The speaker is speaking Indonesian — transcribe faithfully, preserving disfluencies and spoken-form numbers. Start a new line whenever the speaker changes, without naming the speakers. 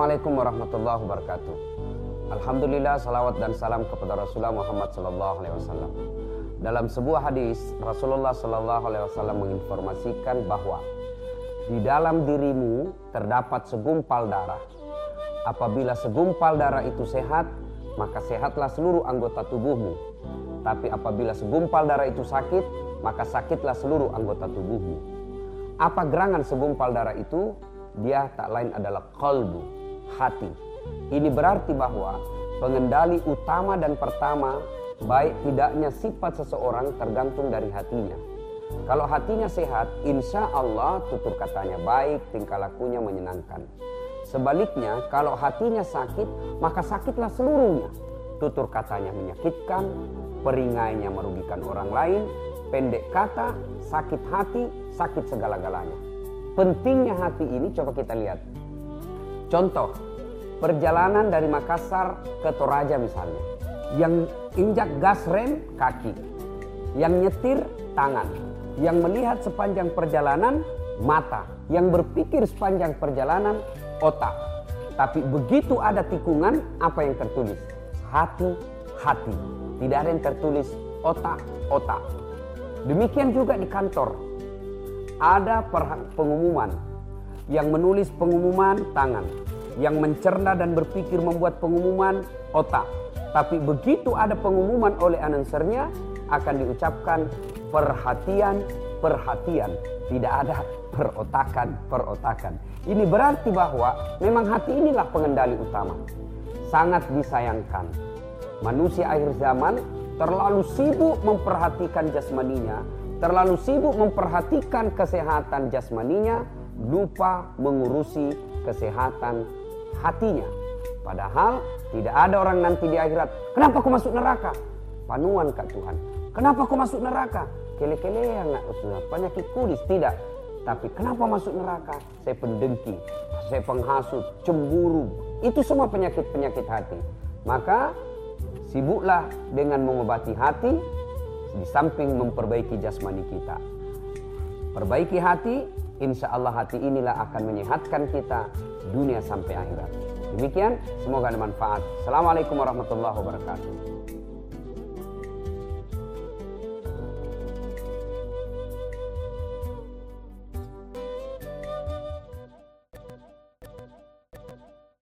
Assalamualaikum warahmatullahi wabarakatuh. Alhamdulillah, salawat dan salam kepada Rasulullah Muhammad sallallahu alaihi wasallam. Dalam sebuah hadis, Rasulullah sallallahu alaihi wasallam menginformasikan bahwa di dalam dirimu terdapat segumpal darah. Apabila segumpal darah itu sehat, maka sehatlah seluruh anggota tubuhmu. Tapi apabila segumpal darah itu sakit, maka sakitlah seluruh anggota tubuhmu. Apa gerangan segumpal darah itu? Dia tak lain adalah qalbu, hati. Ini berarti bahwa pengendali utama dan pertama baik tidaknya sifat seseorang tergantung dari hatinya. Kalau hatinya sehat, insya Allah tutur katanya baik, tingkah lakunya menyenangkan. Sebaliknya, kalau hatinya sakit, maka sakitlah seluruhnya. Tutur katanya menyakitkan, peringainya merugikan orang lain, pendek kata, sakit hati, sakit segala-galanya. Pentingnya hati ini coba kita lihat. Contoh, perjalanan dari Makassar ke Toraja misalnya. Yang injak gas rem kaki, yang nyetir tangan, yang melihat sepanjang perjalanan mata, yang berpikir sepanjang perjalanan otak. Tapi begitu ada tikungan, apa yang tertulis? Hati, hati. Tidak ada yang tertulis otak, otak. Demikian juga di kantor. Ada pengumuman. Yang menulis pengumuman tangan, yang mencerna dan berpikir membuat pengumuman otak. Tapi begitu ada pengumuman oleh announcernya, akan diucapkan perhatian, perhatian. Tidak ada perotakan, perotakan. Ini berarti bahwa memang hati inilah pengendali utama. Sangat disayangkan, manusia akhir zaman terlalu sibuk memperhatikan jasmaninya, terlalu sibuk memperhatikan kesehatan jasmaninya, lupa mengurusi kesehatan hatinya. Padahal tidak ada orang nanti di akhirat, kenapa kau masuk neraka? Panuan kak Tuhan. Kenapa kau masuk neraka? Kele-kele yang penyakit kulis, tidak. Tapi kenapa masuk neraka? Saya pendengki, saya penghasut, cemburu. Itu semua penyakit-penyakit hati. Maka sibuklah dengan mengobati hati, di samping memperbaiki jasmani kita. Perbaiki hati, insya Allah hati inilah akan menyehatkan kita dunia sampai akhirat. Demikian, semoga bermanfaat. Assalamualaikum warahmatullahi wabarakatuh.